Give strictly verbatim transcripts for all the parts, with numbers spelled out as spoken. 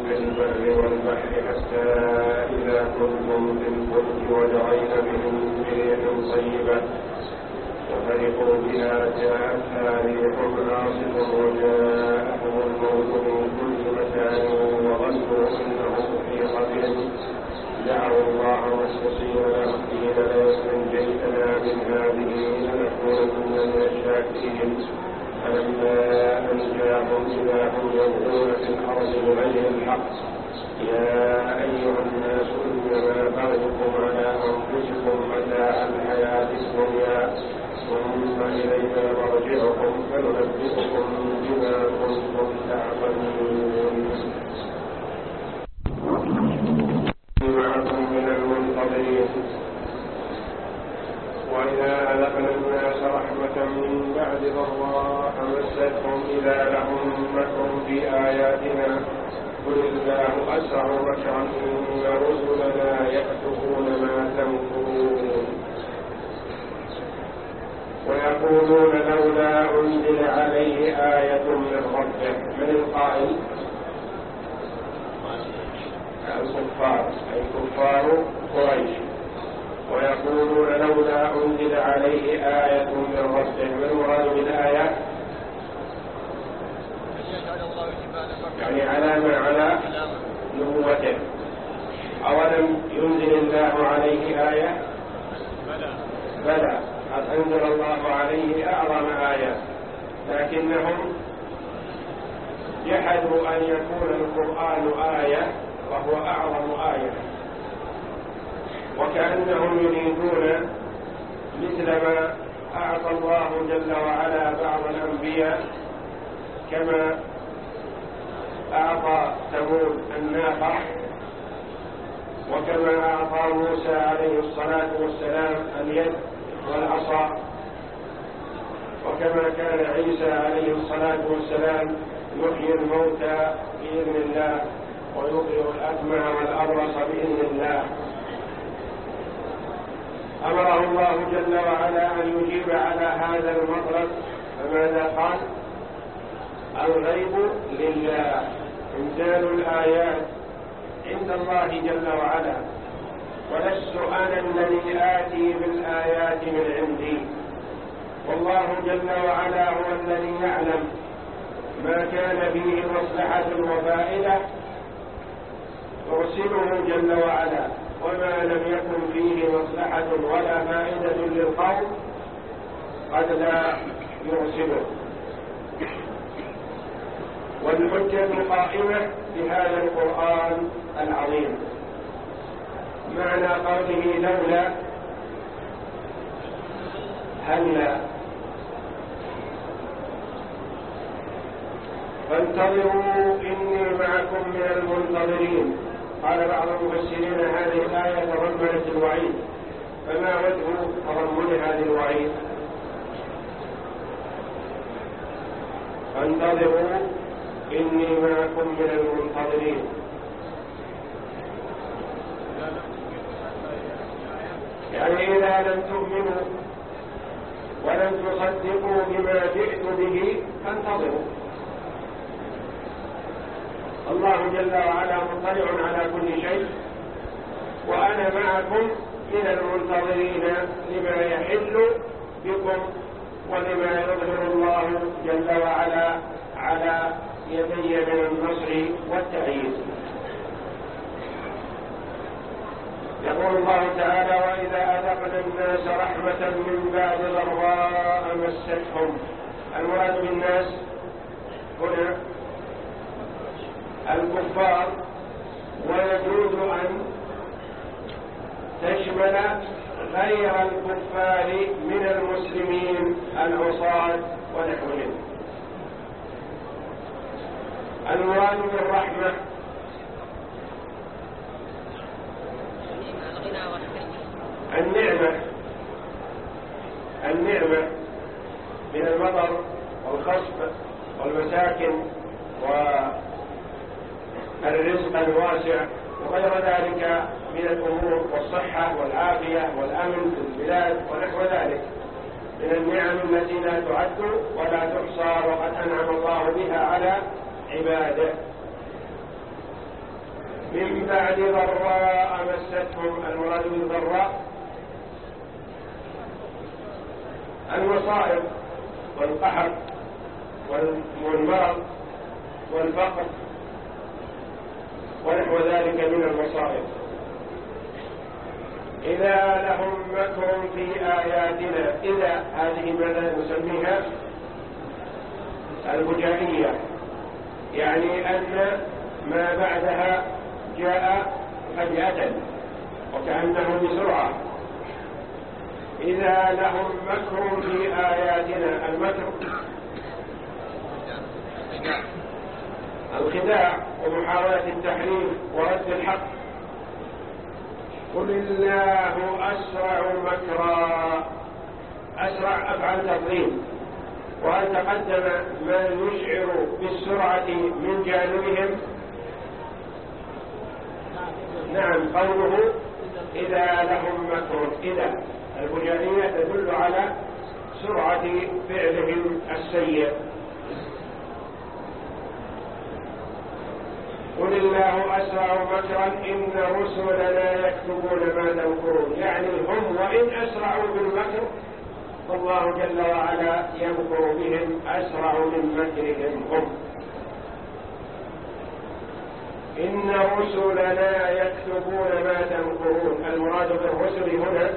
في البر والبحر حتى إذا كنتم في الفلك وجرين بهم بريح طيبة وفرحوا بها جاءتها ريح عاصف وجاءهم الموت من كل مكان وظنوا أنهم أحيط بهم دعوا الله مخلصين له الدين لئن أنجيتنا من هذه لنكونن من الشاكرين فلما أنجاهم إذا هم يبغون في الأرض بغير الحق يا أيها الناس إنما بغيكم على أنفسكم متاع الحياة الدنيا ثم إلينا مرجعكم فننبئكم بما كنتم تعملون. معكم من المنتظرين وإذا أذقنا الناس رحمة من بعد ضراء مستهم إذا لهم مكر في آياتنا قل الله أسرع مكرا إن رسلنا يكتبون ما تمكرون ويقولون لولا أنزل عليه آية من ربه. من القائل؟ الكفار أي كفار قريش. ويقولون لولا أنزل عليه آية من ربه. ما المراد بالآية؟ يعني علامة على نبوته. أولم ينزل الله عليه آية؟ بلى قد أنزل الله عليه أعظم آية لكنهم جحدوا أن يكون القرآن آية وهو أعظم آية وكأنهم يريدون مثل ما أعطى الله جل وعلا بعض الأنبياء كما أعطى ثمود الناقة وكما أعطى موسى عليه الصلاة والسلام اليد والعصا وكما كان عيسى عليه الصلاة والسلام يحيي الموتى بإذن الله ويبرئ الأكمه والأبرص بإذن الله. أمره الله جل وعلا أن يجيب على هذا المطلب فماذا قال؟ الغيب لله، إنزال الآيات عند الله جل وعلا، ولست أنا الذي آتي بالآيات من عندي، والله جل وعلا هو الذي يعلم ما كان فيه مصلحة وفائدة يرسله جل وعلا، وما لم يكن فيه مصلحة ولا فائدة للقوم قد لا يرسله. والحجة قائمة بهذا القرآن العظيم. معنى قوله لولا هلا فانتظروا إني معكم من المنتظرين. قال بعض المفسرين هذه الآية تضمنت الوعيد، فما وجه تضمن هذه الوعيد؟ فانتظروا إني معكم من المنتظرين، يعني إذا لم تؤمنوا ولم تصدقوا بما جئت به فانتظروا. الله جل وعلا مطلع على كل شيء، وأنا معكم من المنتظرين لما يحل بكم ولما يظهر الله جل وعلا على يدي من النصر والتأييد. يقول الله تعالى وإذا أذقنا الناس رحمة من بعد ضراء مستهم. المراد بالناس هنا الكفار، ويجوز أن تشمل غير الكفار من المسلمين العصاة ونحوهم. المراد بالرحمة النعمة النعمة من المطر والخصب والمساكن والرزق الواسع وغير ذلك من الأمور والصحة والعافية والأمن في البلاد ونحو ذلك من النعم التي لا تعد ولا تحصى وقد أنعم الله بها على عباده. من بعد ضراء مستهم. المراد بالضراء المصائب والقحط والمرض والفقر ونحو ذلك من المصائب. إذا لهم مكر في آياتنا. إذا هذه ماذا نسميها؟ الفجائية، يعني أن ما بعدها جاء فجأة وكأنه بسرعة. إذا لهم مكر في آياتنا. المكر الخداع ومحاولة التحريف ورد الحق. قل الله أسرع مكرا. أسرع أفعل تفضيل، وهل تقدم ما يشعر بالسرعة من جانبهم؟ نعم، قوله إذا لهم مكر. إذا الفجائية تدل على سرعة فعلهم السيء. قل الله أسرع مكرا إن رسلنا يكتبون ما تمكرون. يعني هم وإن أسرعوا بالمكر فالله جل وعلا يمكر بهم أسرع من مكرهم هم. إن رسلنا يكتبون ما تمكرون. المراد بالرسل هنا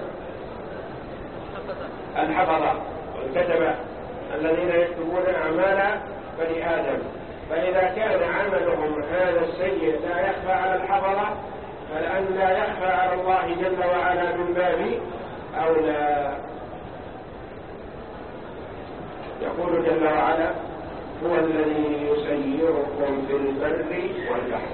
الحفظة والكتبة الذين يكتبون أعمال بني آدم. فإذا كان عملهم هذا السيء لا يخفى على الحفظة، فلأن لا يخفى على الله جل وعلا من باب أولى. يقول جل وعلا هو الذي يسيركم في البر والبحر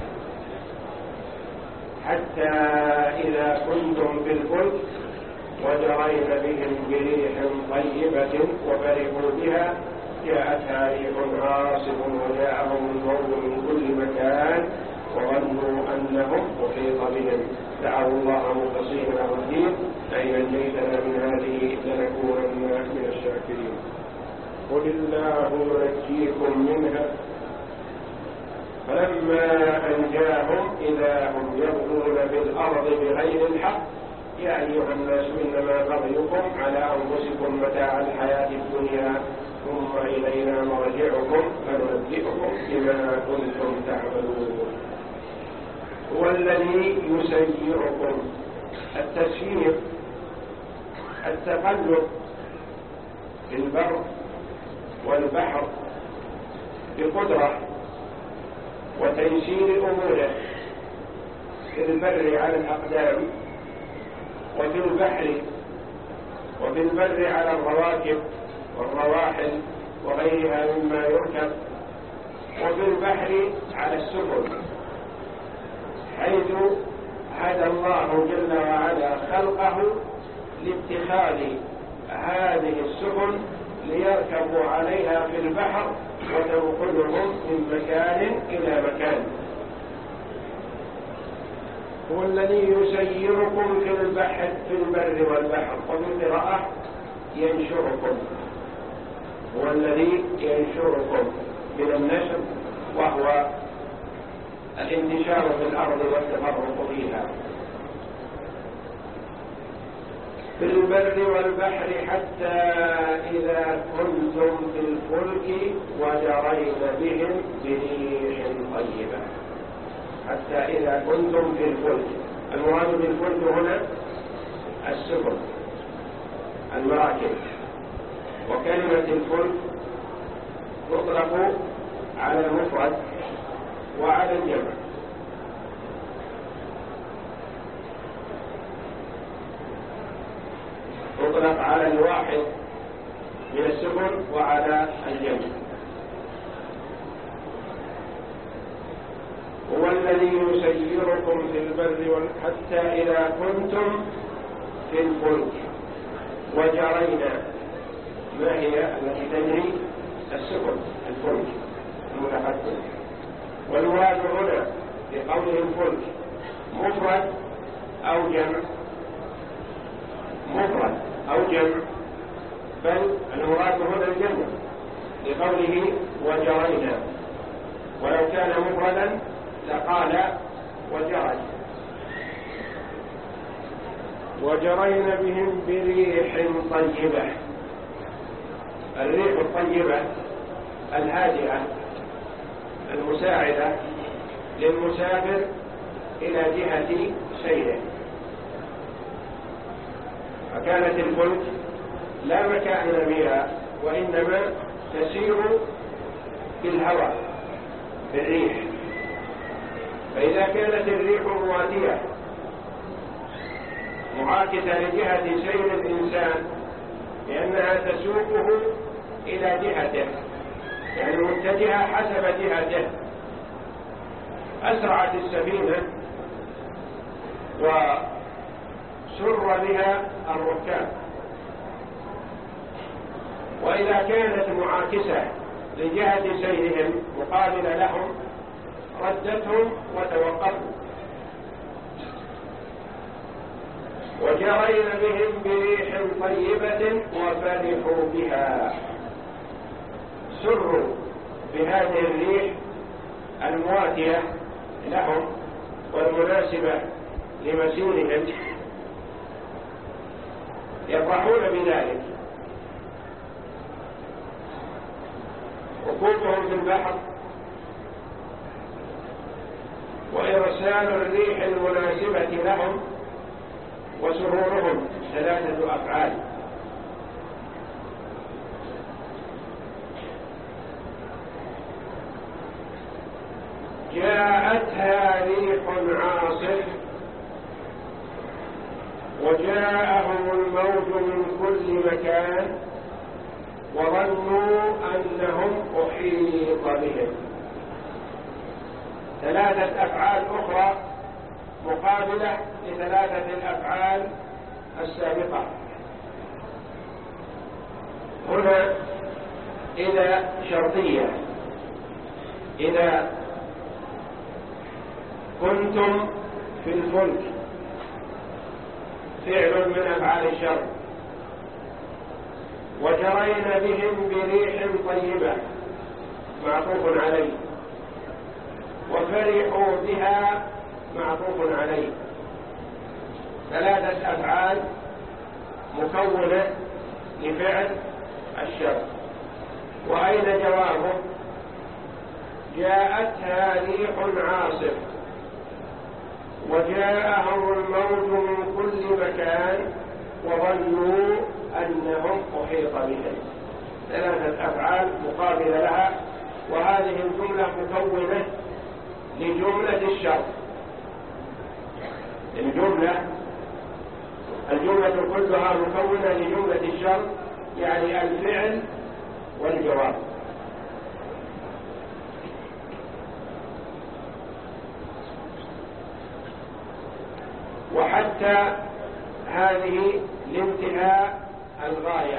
حتى إذا كنتم في الفلك وجرين بهم بريح طيبة وفرحوا بها جاءتها ريح عاصف وجاءهم الموج من كل مكان وظنوا أنهم أحيط بهم دعوا الله مخلصين له الدين لئن أنجيتنا من هذه لنكونن من الشاكرين. قل الله ينجيكم منها فلما أنجاهم إذا هم يبغون في الأرض بغير الحق يا أيها الناس إنما بغيكم على أنفسكم متاع الحياة الدنيا ثم إلينا مرجعكم فننبئكم بما كنتم تعملون. هو الذي يسيركم. التسيير التقلب في البر والبحر بقدرة وتيسير أموره، في البر على الأقدام وفي البحر وفي البر على الرواكب والرواحل وغيرها مما يركب، وفي البحر على السفن، حيث هدى الله جل وعلا خلقه لاتخاذ هذه السفن ليركبوا عليها في البحر وتنقلهم من مكان إلى مكان. هو الذي يسيركم في البحر في البر والبحر، وفي قراءة ينشركم. هو الذي ينشركم من النشر وهو الانتشار في الأرض والتفرق فيها. في البر والبحر حتى إذا كنتم في الفلك وجرين بهم بريح طيبة. حتى إذا كنتم في الفلك، المراد بالفلك هنا السفن المراكب، وكلمة الفلك تطلق على المفرد وعلى الجمع. تطلق على الواحد من السفن وعلى الجمع. هو الذي يسيركم في البر حتى إذا كنتم في الفلك وجرينا. ما هي التي تجري؟ السفن الفلك المتقدم. والمراد هنا بقوله الفلك مفرد أو جمع؟ مفرد أو جمع، بل المراد هنا الجمع لقوله وجرينا. ولو كان مفردا لقال وجرج. وجرين بهم بريح طيبة. الريح الطيبة الهادئة المساعدة للمسافر إلى جهة سيره. فكانت الفلك لا مكان بها، وإنما تسير بالهواء بالريح. فإذا كانت الريح مواتية معاكسة لجهة سير الإنسان لأنها تسوقه إلى جهته، يعني متجهة حسب جهته، أسرعت السفينة وسر بها الركاب. وإذا كانت معاكسة لجهة سيرهم مقابلة لهم ردتهم وتوقفوا. وجرين بهم بريح طيبة وفرحوا بها، سروا بهذه الريح المواتية لهم والمناسبة لمسيرهم، يفرحون بذلك. ركوبهم في البحر وإرسال الريح المناسبة لهم وسرورهم ثلاثة أفعال. جاءتها ريح عاصف وجاءهم الموج من كل مكان وظنوا أنهم أحيط بهم. ثلاثة أفعال أخرى مقابلة لثلاثة الأفعال السابقة. هنا إذا شرطية، إذا كنتم في الفلك، فعل من أفعال الشر. وجرين بهم بريح طيبة معطوف عليه، وفرحوا بها معطوف عليه. ثلاثة أفعال مكونة لفعل الشر. وأين جوابه؟ جاءتها ريح عاصف وجاءهم الموج من كل مكان وظنوا أنهم أحيط بهم. ثلاثة أفعال مقابلة لها، وهذه الجملة مكونة لجملة الشر. الجملة الجملة كلها مكونة لجملة الشر، يعني الفعل والجواب. وحتى هذه لانتهاء الغاية،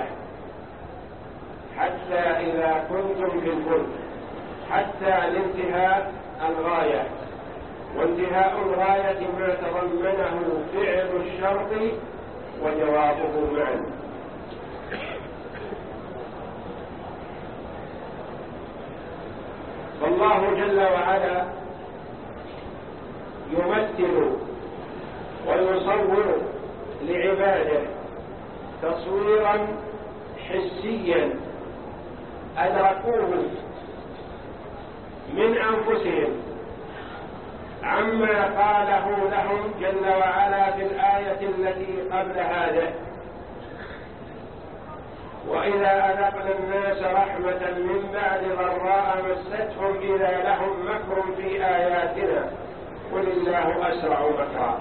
حتى إذا كنتم في الفلك، حتى لانتهاء الغاية. وانتهاء الغاية ما تضمنه فعل الشرط وجوابه معا. فالله جل وعلا يمثل ويصور لعباده تصويرا حسيا أدركوه من أنفسهم عما قاله لهم جل وعلا في الآية التي قبل هذه: وإذا أذقنا الناس رحمة من بعد ضراء مستهم إذا لهم مكر في آياتنا قل الله أسرع مكرا.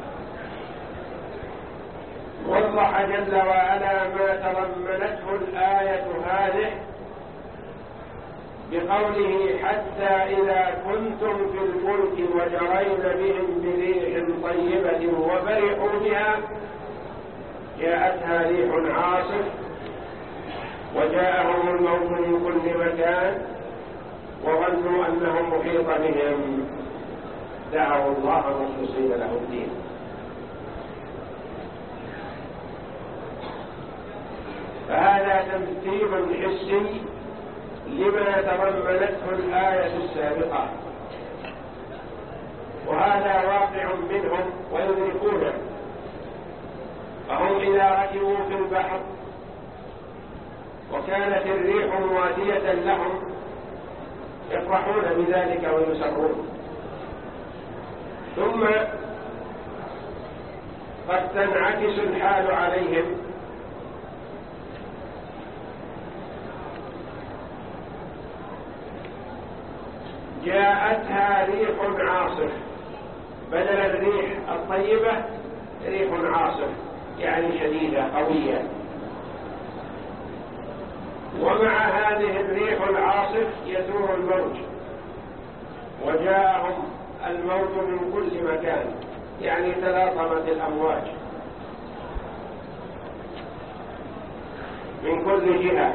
وضح جل وعلا ما تضمنته الآية هذه بقوله: حتى إذا كنتم في الفلك وجرين بهم بريح طيبة وفرحوا بها جاءتها ريح عاصف وجاءهم الموت من كل مكان وظنوا أنهم محيط بهم دعوا الله مخلصين له الدين. فهذا تمثيل حسي لما تضمنته الآية السابقة، وهذا هذا واقع منهم ويدركونه، فهم إذا ركبوا في البحر وكانت الريح مواتية لهم يفرحون بذلك ويسرون. ثم قد تنعكس الحال عليهم جاءتها ريح عاصف، بدل الريح الطيبة ريح عاصف يعني شديدة قوية، ومع هذه الريح العاصف يدور الموج، وجاءهم الموج من كل مكان يعني تلاطمت الأمواج من كل جهة.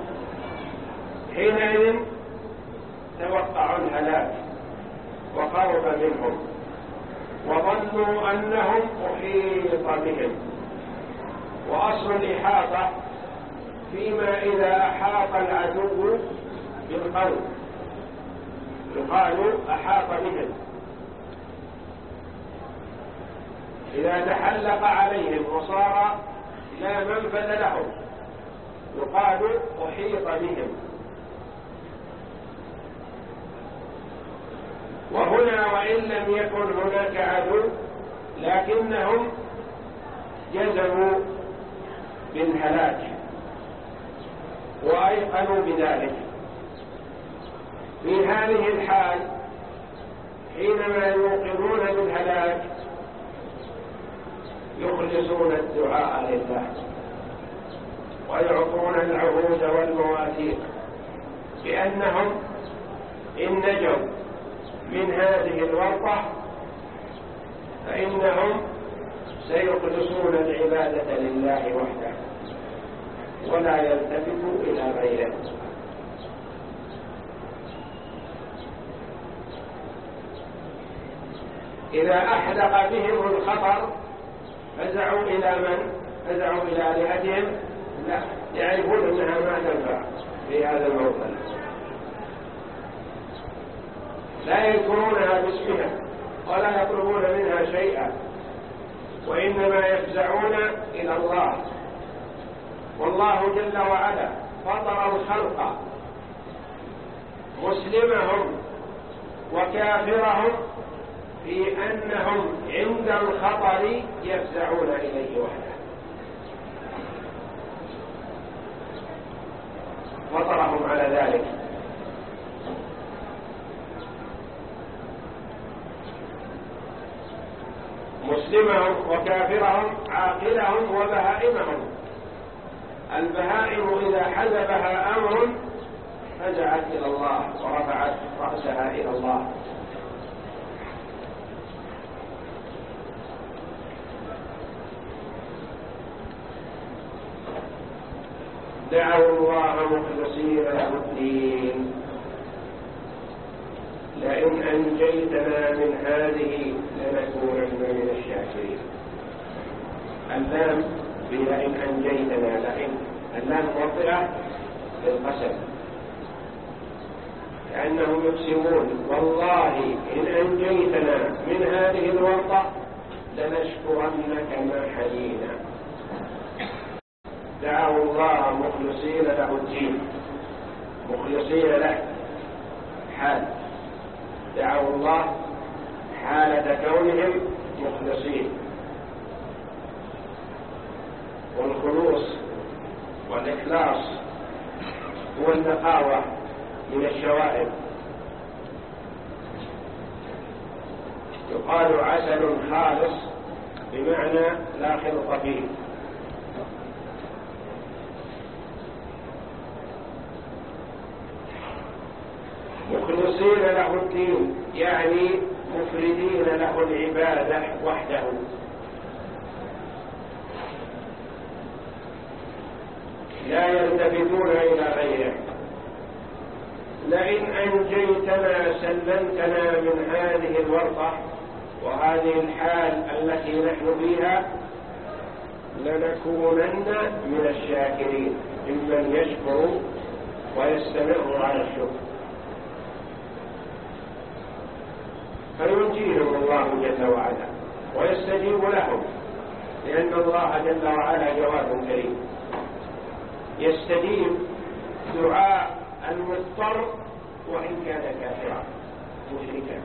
حينئذ توقعوا الهلاك وقرب منهم وظنوا أنهم أحيط بهم. وأصل الإحاطة فيما إذا أحاط العدو بالقوم، يقال أحاط بهم. إذا تحلق عليهم وصار لا منفذ لهم يقال أحيط بهم. وهنا وإن لم يكن هناك عدو لكنهم جزموا بالهلاك وأيقنوا بذلك. في هذه الحال حينما يوقنون بالهلاك يخلصون الدعاء لله ويعطون العهود والمواثيق بأنهم إن نجوا من هذه الورطة فإنهم سيخلصون العبادة لله وحده ولا يلتفتوا إلى غيره. إذا أحدق بهم الخطر فزعوا إلى من؟ فزعوا إلى آلهتهم؟ لا، يعرفون أنها ما تنفع في هذا الموطن، لا يذكرونها باسمها ولا يطلبون منها شيئا، وإنما يفزعون إلى الله. والله جل وعلا فطر الخلق مسلمهم وكافرهم في أنهم عند الخطر يفزعون إليه وحده، فطرهم على ذلك. مسلمهم وكافرهم، عاقلهم وبهائمهم. البهائم إذا حزبها أمر فزعت إلى الله ورفعت رأسها إلى الله. دعوا الله مخلصين له الدين لئن أنجيتنا من هذه لنكونن من الشاكرين. اللام بلئن أنجيتنا، لئن اللام موطئة للقسم كأنهم يقسمون والله إن أنجيتنا من هذه الورطة لنشكرنك ما حيينا. دعوا الله مخلصين له الدين، مخلصين له حال، دعوا الله حالة كونهم مخلصين. والخلوص والإخلاص هو النقاوة من الشوائب. يقال عسل خالص بمعنى لا خلط فيه. مخلصين له الدين يعني مفردين له العبادة وحده، لا يلتفتون إلى غيره. لئن أنجيتنا سلمتنا من هذه الورطة وهذه الحال التي نحن فيها لنكونن من الشاكرين، ممن يشكر ويستمر على الشكر. فينجيهم الله جل وعلا ويستجيب لهم، لأن الله جل وعلا جواد كريم يستجيب دعاء المضطر وإن كان كافرا مشركا.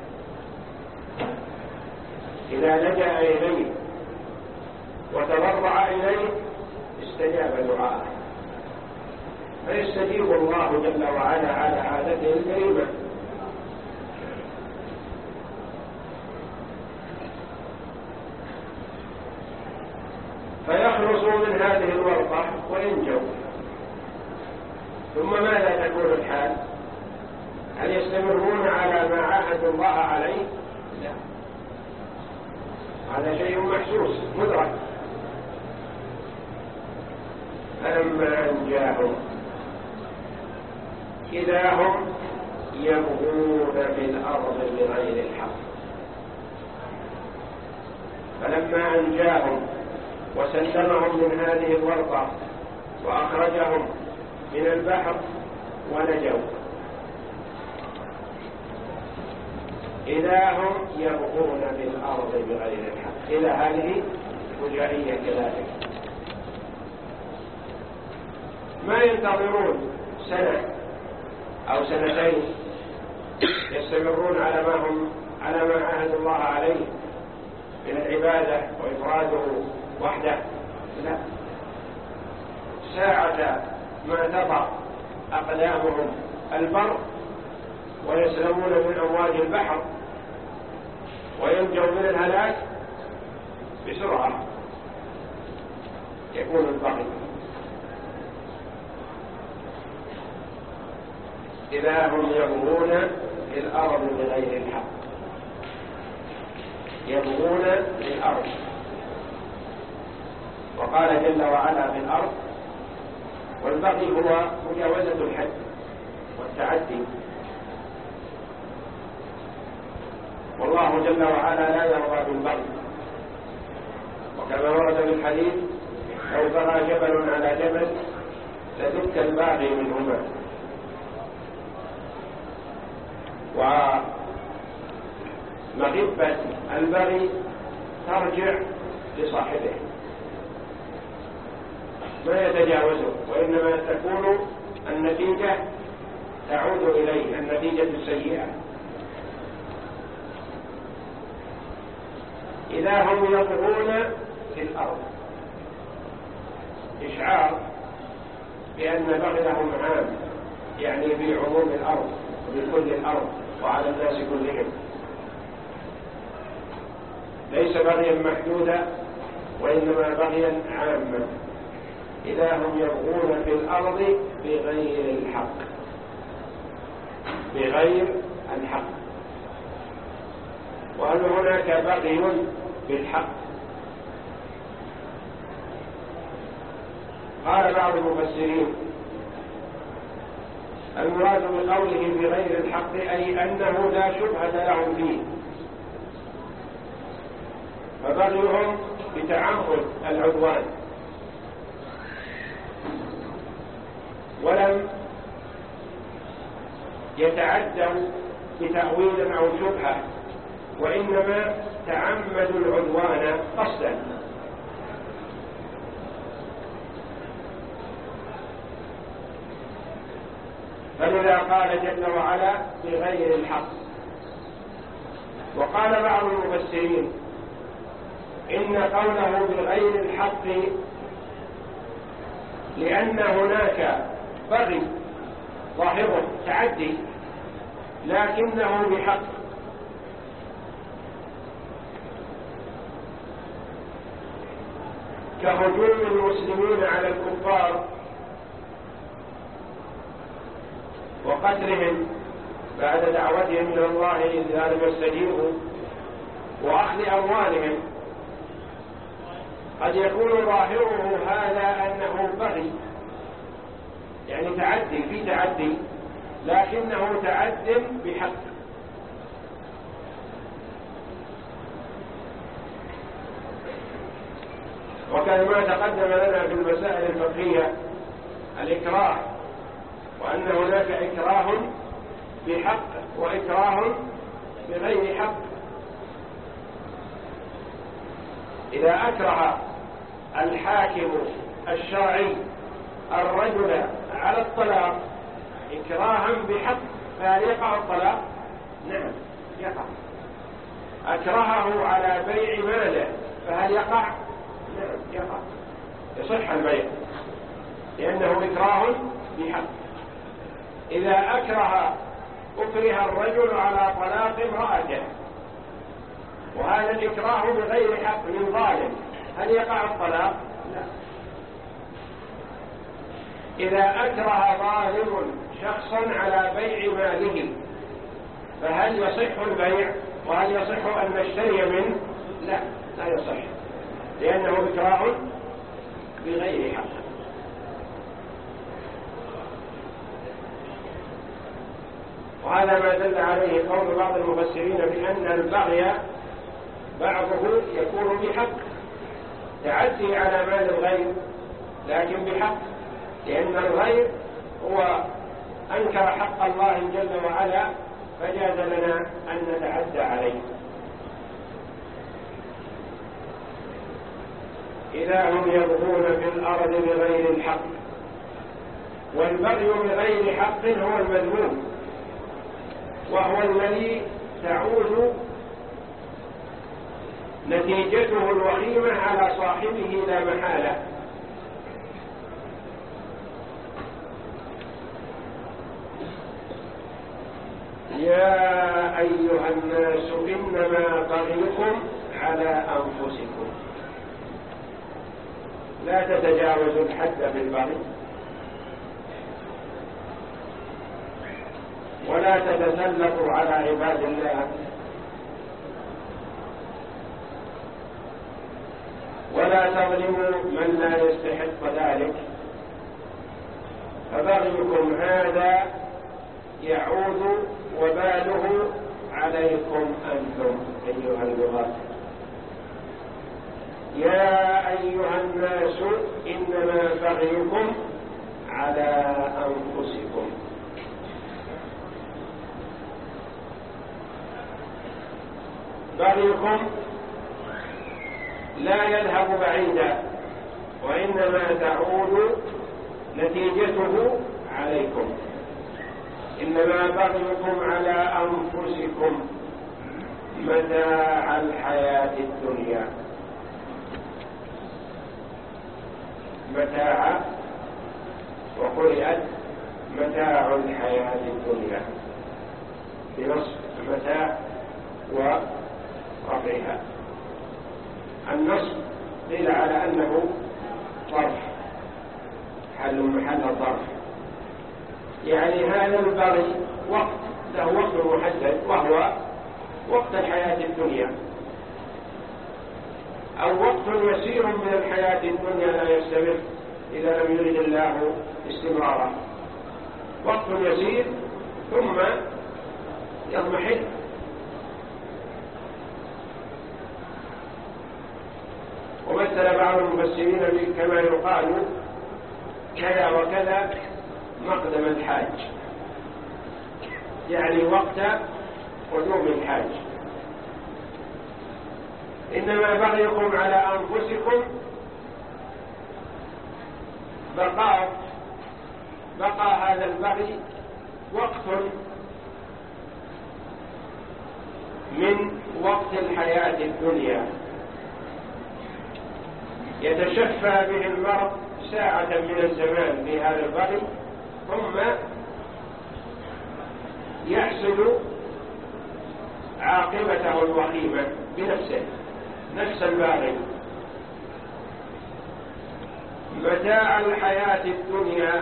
إذا لجأ إليه وتضرع إليه استجاب دعاءه، فيستجيب الله جل وعلا على عادته الكريمة. فيخلصوا من هذه الورطة وينجوا. ثم ماذا تكون الحال؟ هل يستمرون على ما عاهدوا الله عليه؟ لا، هذا شيء محسوس مدرك. فلما أنجاهم إذا هم يبغون في الأرض بغير الحق. فلما أنجاهم وسلمهم من هذه الورطة وأخرجهم من البحر ونجوا إذا هم يبغون في الأرض بغير الحق. إلى هذه فجائية كذلك، ما ينتظرون سنة أو سنتين يستمرون على ما هم على ما عاهد الله عليه من العبادة وإفراده وحده. لا، ساعة ما تضع أقدامهم البر ويسلمون من أمواج البحر وينجوا من الهلاك بسرعة يكون البغي. إذا هم يبغون في الأرض بغير الحق، يبغون في الأرض. وقال جل وعلا في الأرض، والبغي هو مجاوزة الحد والتعدي، والله جل وعلا لا يرضى بالبغي. وكما ورد في الحديث لو بغى جبل على جبل لدك الباغي منهما. ومغبة البغي ترجع لصاحبه ما يتجاوزه، وإنما تكون النتيجة تعود إليه، النتيجة السيئة. إذا هم يطغون في الأرض، إشعار بأن بغيهم عام، يعني في عموم الأرض وبكل الأرض وعلى الناس كلهم، ليس بغيا محدودا وإنما بغيا عاما. إذا هم يبغون في الأرض بغير الحق، بغير الحق. وهل هناك بغي بالحق؟ قال بعض المفسرين المراد بقوله بغير الحق أي أنه لا شبهة لهم فيه، فبغيهم بتعمد العدوان، ولم يتعدوا بتأويل أو شبهة، وإنما تعمدوا العدوان قصدا. فلذا قال جل وعلا بغير الحق. وقال بعض المفسرين إن قوله بغير الحق لأن هناك بغي ظاهره تعدي لكنه بحق، كهجوم المسلمين على الكفار وقتلهم بعد دعوتهم إلى الله إذ لم يستجيبوا وأخذ أموالهم. قد يكون ظاهره هذا أنه بغي، يعني تعدي في تعدي، لكنه تعد بحق. وكما تقدم لنا في المسائل الفقهية الإكراه، وأن هناك إكراه بحق وإكراه بغير حق. إذا أكره الحاكم الشرعي الرجل على الطلاق إكراها بحق فهل يقع الطلاق؟ نعم يقع. أكرهه على بيع ماله فهل يقع؟ نعم يقع، يصح البيع لأنه إكراه بحق. إذا أكره أكره الرجل على طلاق امرأته وهذا الإكراه بغير حق من ظالم هل يقع الطلاق؟ لا. إذا أكره ظالم شخصا على بيع ماله فهل يصح البيع وهل يصح أن نشتري منه؟ لا لا يصح لأنه إكراه بغير حق. وهذا ما دل عليه قول بعض المفسرين بأن البغي بعضه يكون بحق، تعدي على مال الغير لكن بحق، لأن الغير هو أنكر حق الله جل وعلا فجاز لنا أن نتعدى عليه. إذا هم يبغون في الأرض بغير الحق، والبغي بغير حق هو المذموم وهو الذي تعود نتيجته الوخيمة على صاحبه لا محالة. يا أيها الناس إنما بغيكم على أنفسكم، لا تتجاوزوا الحد في البغي ولا تتسلطوا على عباد الله ولا تظلموا من لا يستحق ذلك، فبغيكم هذا يعود وباله عليكم أنتم أيها البغاة. يا أيها الناس إنما بغيكم على أنفسكم، بغيكم لا يذهب بعيدا وإنما تعود نتيجته عليكم. إنما بغيكم على أنفسكم متاع الحياة الدنيا، متاع وقرئت متاع الحياة الدنيا بنصب متاع ورفعها. النصب قيل على أنه ظرف حل محل الظرف، يعني هذا البغي وقت له وقت محدد وهو وقت الحياة الدنيا، أو وقت يسير من الحياة الدنيا لا يستمر إذا لم يرد الله استمرارا، وقت يسير ثم يضمحل. ومثل بعض المفسرين كما يقال كذا وكذا مقدم الحاج، يعني وقت قدوم الحاج. إنما بغيكم على أنفسكم بقاء بقى هذا البغي وقت من وقت الحياة الدنيا يتشفى به المرء ساعة من الزمان في هذا البغي، ثم يحصل عاقبته الوخيمة بنفسه، نفس الباغي. متاع الحياة الدنيا،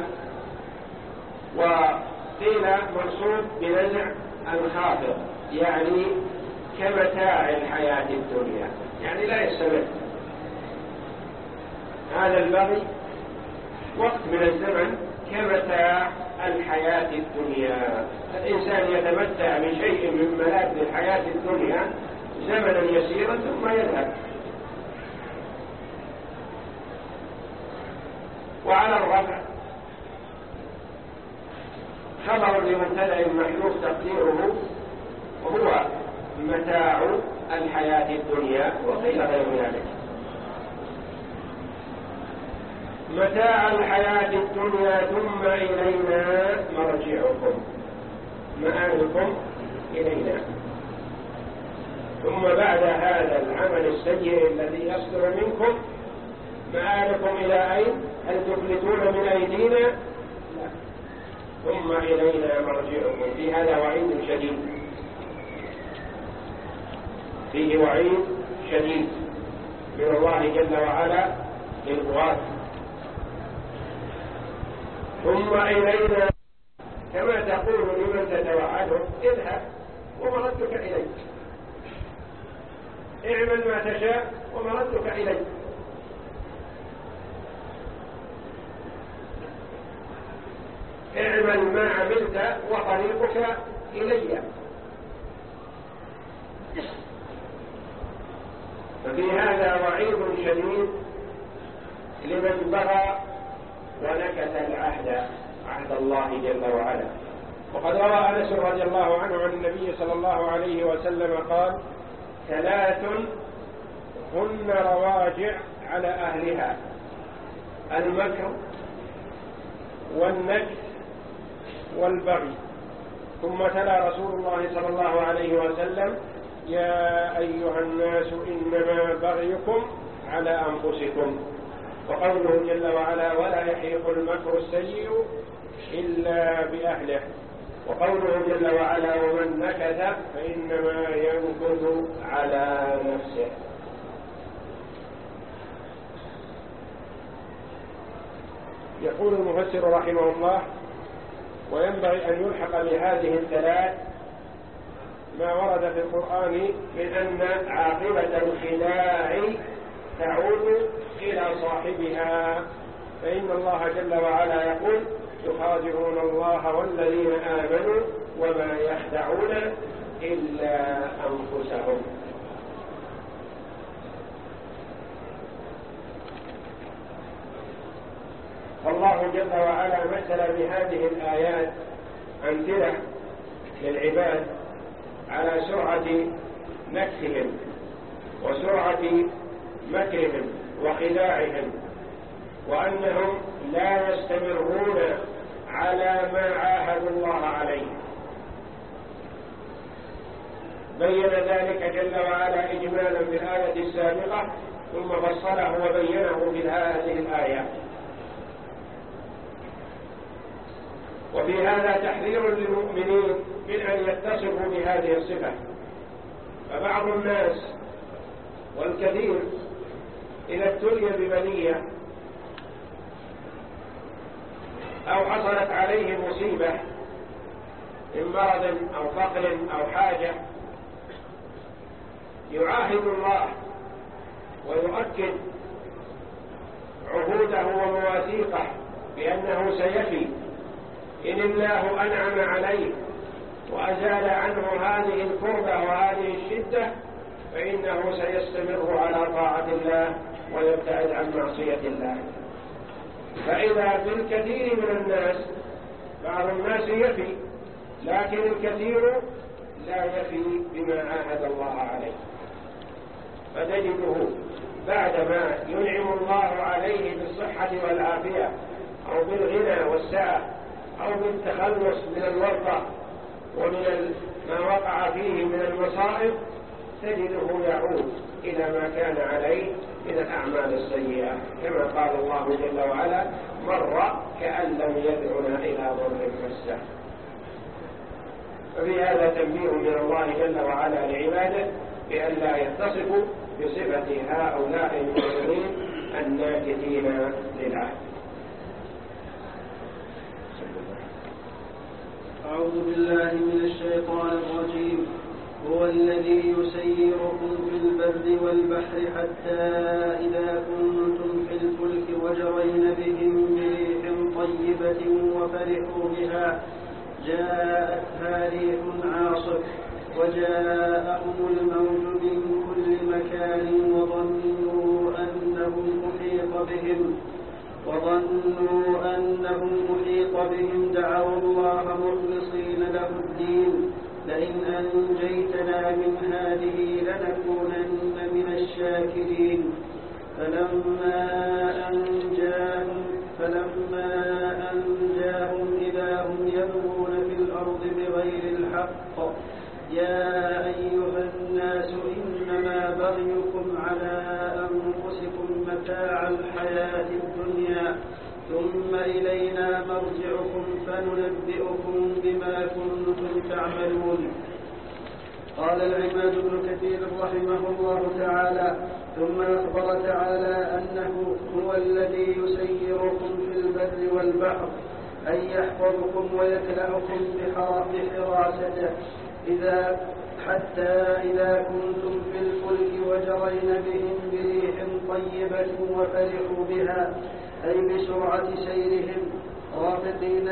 وقيل منصوب بنزع الخافض، يعني كمتاع الحياة الدنيا، يعني لا يستمر. هذا البغي وقت من الزمن كمتاع الحياة الدنيا، الإنسان يتمتع بشيء من ملاذ الحياة الدنيا زمنا يسيرا ثم يذهب. وعلى الرفع خبر لمبتدأ محذوف تقديره وهو متاع الحياة الدنيا، وقيل غير ذلك. متاع الحياة الدنيا ثم إلينا مرجعكم، مآلكم إلينا. ثم بعد هذا العمل السيء الذي يصدر منكم مآلكم إلى أين؟ هل تفلتون من أيدينا؟ لا. ثم إلينا مرجعكم. في هذا وعيد شديد، فيه وعيد شديد من الله جل وعلا للغواة. ثم إلينا كما تقول لمن تتوعده اذهب ومردك إليك، اعمل ما تشاء ومردك إليك. اعمل ما عملت وطريقك إلي. ففي هذا وعيد شديد لمن بغى ونكث العهد، عهد الله جل وعلا. وقد روى أنس رضي الله عنه عن النبي صلى الله عليه وسلم قال: ثلاث هن رواجع على أهلها: المكر والنكث والبغي. ثم تلا رسول الله صلى الله عليه وسلم: يا أيها الناس إنما بغيكم على أنفسكم. وقوله جل وعلا: ولا يحيق المكر السيء إلا بأهله. وقوله جل وعلا: ومن نكث فإنما ينكث على نفسه. يقول المفسر رحمه الله: وينبغي أن يلحق بهذه الثلاث ما ورد في القرآن من أن عاقبة الخداع تعود إلى صاحبها، فإن الله جل وعلا يقول: يخادعون الله والذين آمنوا وما يخدعون إلا أنفسهم. والله جل وعلا مثل بهذه الآيات أمثلة للعباد على سرعة نكثهم وسرعة مكرهم وخداعهم، وأنهم لا يستمرون على ما عاهدوا الله عليه. بين ذلك جل وعلا إجمالا في الآية السابقة، ثم فصله وبينه في هذه الآية. وفي هذا تحذير للمؤمنين من أن يتصفوا بهذه الصفة. فبعض الناس والكثير إذا ابتلي ببلية أو حصلت عليه مصيبة من مرض أو فقر أو حاجة يعاهد الله ويؤكد عهوده ومواثيقه بأنه سيفي إن الله أنعم عليه وأزال عنه هذه الكربة وهذه الشدة، فإنه سيستمر على طاعة الله ويبتعد عن معصية الله. فإذا بالكثير من الناس، بعض الناس يفي لكن الكثير لا يفي بما عاهد الله عليه، فتجده بعدما ينعم الله عليه بالصحة والعافية أو بالغنى والسعة أو بالتخلص من الورطة ومن ما وقع فيه من المصائب، تجده يعود إلى ما كان عليه من الأعمال السيئة، كما قال الله جل وعلا: مر كأن لم يدعنا إلى ضر مسه. ففي هذا تنبيه من الله جل وعلا لعباده بأن لا يتصفوا بصفة هؤلاء المؤمنين الناكثين للعهد. أعوذ بالله من الشيطان الرجيم. هو الذي يسيركم في البر والبحر حتى إذا كنتم في الفلك وجرين بهم بريح طيبة وفرحوا بها جاءتها ريح عاصف وجاءهم الموج من كل مكان وظنوا أنهم محيط بهم وظنوا أنهم محيط بهم دعوا الله مخلصين له الدين لئن أنجيتنا من هذه لنكونن من الشاكرين. فلما أنجاهم فننبئكم بما كنتم تعملون. قال العماد بن كثير رحمه الله تعالى: ثم أخبر تعالى أنه هو الذي يسيركم في البر والبحر، أي يحفظكم ويكلأكم بحراسته إذا حتى إذا كنتم في الفلك وجرين بهم بريح طيبة وفرحوا بها، أي بسرعة سيرهم رافقين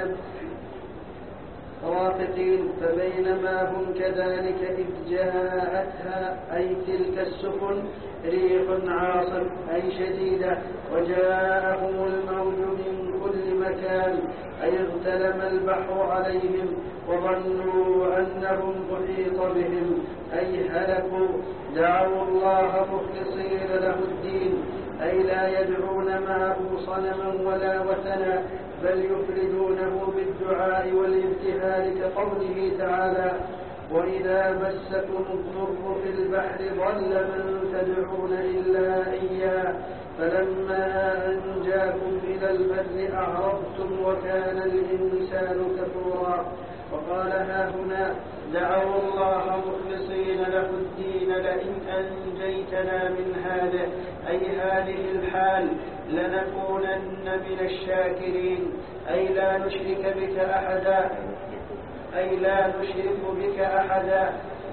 رافقين فبينما هم كذلك إذ جاءتها أي تلك السفن ريح عاصف أي شديدة وجاءهم الموج من كل مكان، أي اغتلم البحر عليهم وظنوا أنهم أحيط بهم أي هلكوا، دعوا الله مخلصين له الدين، أي لا يدعون معه صنما ولا وثنا، بل يفردونه بالدعاء والابتهال كقوله تعالى: وإذا مسكم الضر في البحر ضل من تدعون إلا إياه فلما أنجاكم إلى البر أعرضتم وكان الإنسان كفورا. وقال ها هنا: دعوا الله مخلصين له الدين لئن أنجيتنا من هذه أي هذه الحال لنكونن من الشاكرين، أي لا نشرك بك أحدا أي لا نشرك بك أحدا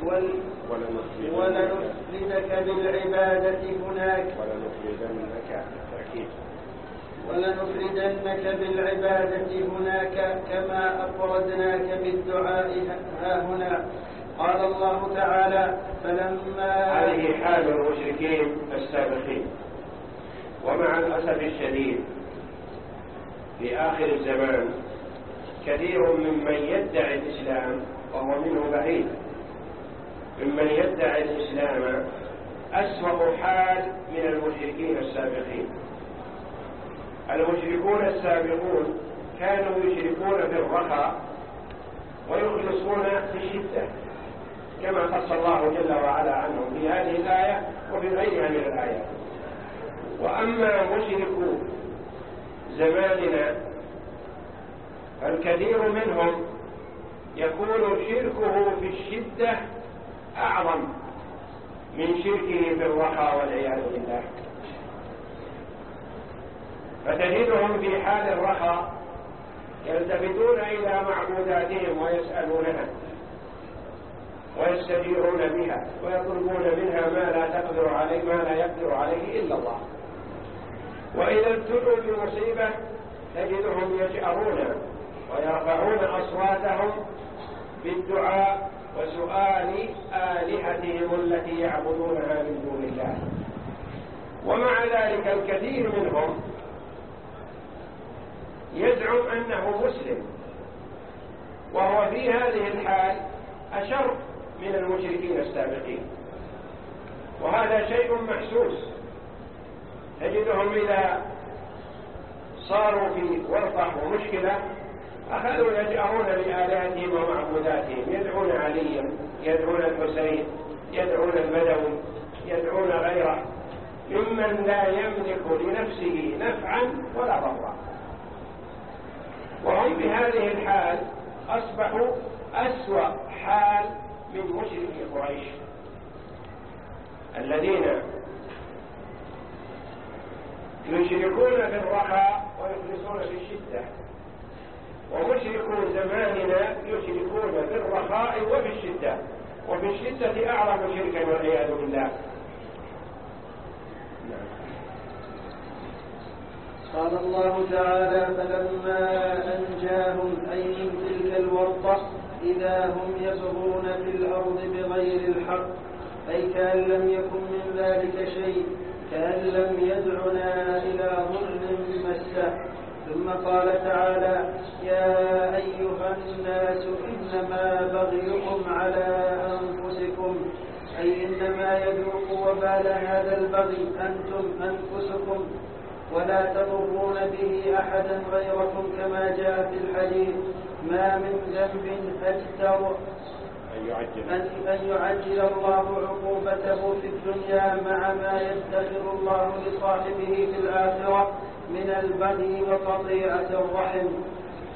ولنفردك بالعبادة هناك ولنفردنك بالعبادة هناك كما أفردناك بالدعاء ها هنا. قال الله تعالى: فلما هذه حال المشركين السابقين. ومع الأسف الشديد في آخر الزمان كثير ممن يدعي الإسلام وهو منه بعيد، ممن يدعي الإسلام أسوأ حال من المشركين السابقين. المشركون السابقون كانوا يشركون في الرخاء ويخلصون في الشدة كما قص الله جل وعلا عنهم في هذه الآية وفي غيرها من الآيات. وأما مشركو زماننا فالكثير منهم يكون شركه في الشدة أعظم من شركه في الرخاء والعياذ بالله. فتجدهم في حال الرخاء يلتفتون إلى معبوداتهم ويسألونها ويستجيرون بها ويطلبون منها ما لا تقدر عليه ما لا يقدر عليه إلا الله. وإذا ابتلوا بمصيبة تجدهم يجأرون ويرفعون أصواتهم بالدعاء وسؤال آلهتهم التي يعبدونها من دون الله. ومع ذلك الكثير منهم يزعم أنه مسلم، وهو في هذه الحال أشر من المشركين السابقين. وهذا شيء محسوس، تجدهم إذا صاروا في ورطة ومشكلة أخذوا يجأرون بآلهتهم ومعبوداتهم، يدعون عليا، يدعون الحسين، يدعون البدوي، يدعون غيره ممن لا يملك لنفسه نفعا ولا ضرا. وهم بهذه الحال أصبحوا أسوأ حال من مشركي قريش الذين يشركون في الرخاء ويخلصون في الشدة، ومشركو زماننا يشركون في الرخاء وفي الشدة، وفي الشدة أعظم شركا والعياذ بالله. قال الله تعالى: فلما أنجاهم أي من تلك الورطة إذا هم يبغون في الأرض بغير الحق، أي كأن لم يكن من ذلك شيء، كأن لم يدعنا إلى ضر مسه. ثم قال تعالى: يا أيها الناس إنما بغيكم على أنفسكم، أي إنما يذوق وبال هذا البغي أنتم أنفسكم، ولا تضرون به أحدا غيركم، كما جاء في الحديث: ما من ذنب أكثر أن يعجل الله عقوبته في الدنيا مع ما يدخر الله لصاحبه في الآخرة من البغي وقطيعة الرحم.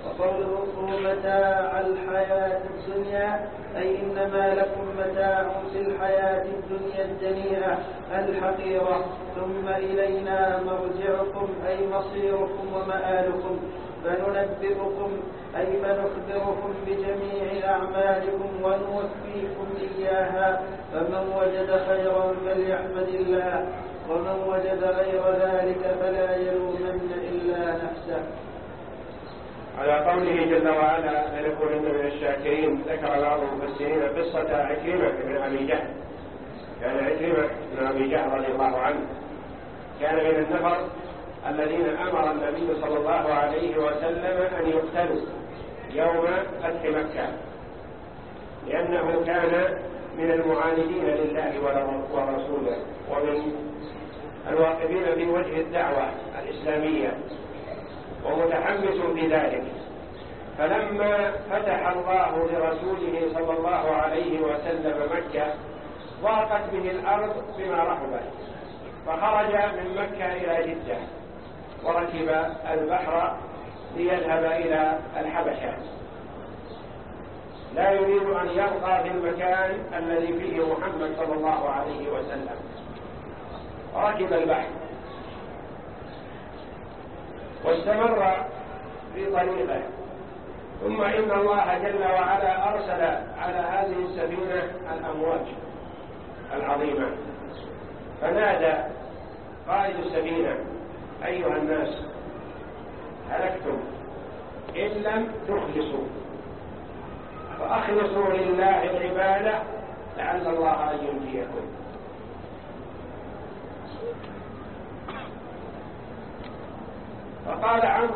وقوله متاع الحياة الدنيا أي إنما لكم متاع في الحياة الدنيا الدنيئة الحقيرة ثم إلينا مرجعكم أي مصيركم ومآلكم فننبئكم أي فنخبركم بجميع أعمالكم ونوفيكم إياها فمن وجد خيرا فليحمد الله ومن وجد غير ذلك فلا يلومن إلا نفسه. على قوله جل وعلا لنكونن من الشاكرين ذكر بعض المفسرين قصة عكرمة بن أبي جهل. كان عكرمة بن أبي جهل رضي الله عنه كان من النفر الذين أمر النبي صلى الله عليه وسلم أن يقتلوا يوم فتح مكة لأنه كان من المعاندين لله ورسوله ومن الواقفين في وجه الدعوة الإسلامية ومتحمس بذلك. فلما فتح الله لرسوله صلى الله عليه وسلم مكة ضاقت به الأرض بما رحبت فخرج من مكة إلى جدة وركب البحر ليذهب إلى الحبشة لا يريد أن يبقى في المكان الذي فيه محمد صلى الله عليه وسلم. ركب البحر واستمر في طريقه ثم إن الله جل وعلا أرسل على هذه السفينة الأمواج العظيمة فنادى قائد السفينة أيها الناس هلكتم إن لم تخلصوا فأخلصوا لله العبادة لعل الله أن ينجيكم. فقال عمرو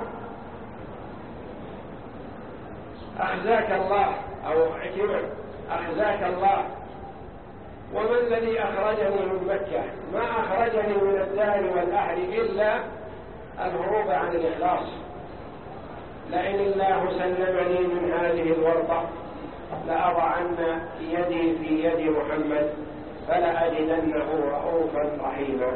أخزاك الله أو عكرمة أخزاك الله وما الذي أخرجني من مكة ما أخرجني من الدار والأهل إلا الهروب عن الإخلاص لئن الله سلمني من هذه الورطة لأضعن يدي في يد محمد فلأجدنه رؤوفا رحيما.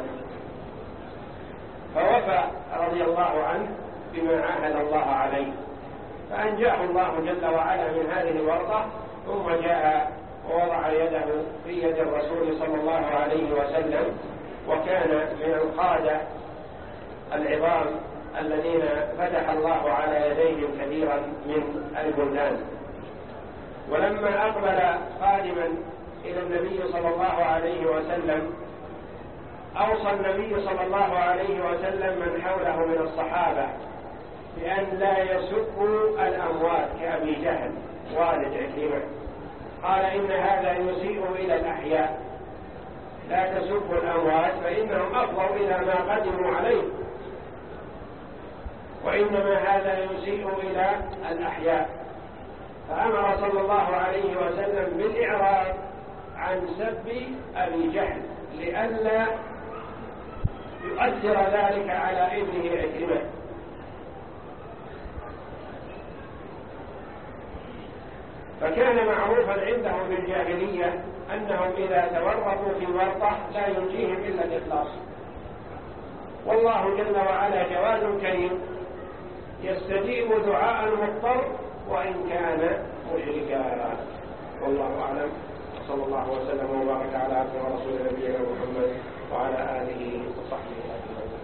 فوفى رضي الله عنه بما عاهد الله عليه فأنجاه الله جل وعلا من هذه الورطة ثم جاء ووضع يده في يد الرسول صلى الله عليه وسلم وكان من القادة العظام الذين فتح الله على يديهم كثيرا من البلدان. ولما أقبل قادما إلى النبي صلى الله عليه وسلم أوصى النبي صلى الله عليه وسلم من حوله من الصحابة بأن لا يسبوا الأموات كأبي جهل والد عكرمة قال إن هذا يسيء إلى الأحياء لا تسبوا الأموات فإنهم أفضوا إلى ما قدموا عليه وإنما هذا يسيء إلى الأحياء. فأمر صلى الله عليه وسلم بالإعراض عن سب أبي جهل لئلا يؤثر ذلك على ابنه عكرمة. فكان معروفا عندهم في الجاهلية أنهم إذا تورطوا في ورطة لا ينجيهم إلا الإخلاص. والله جل وعلا جواد كريم يستجيب دعاء المضطر وإن كان مشركا. والله أعلم. صلى الله وسلم وبارك على عبده ورسوله نبينا محمد وعلى آله وصحبه أجمعين.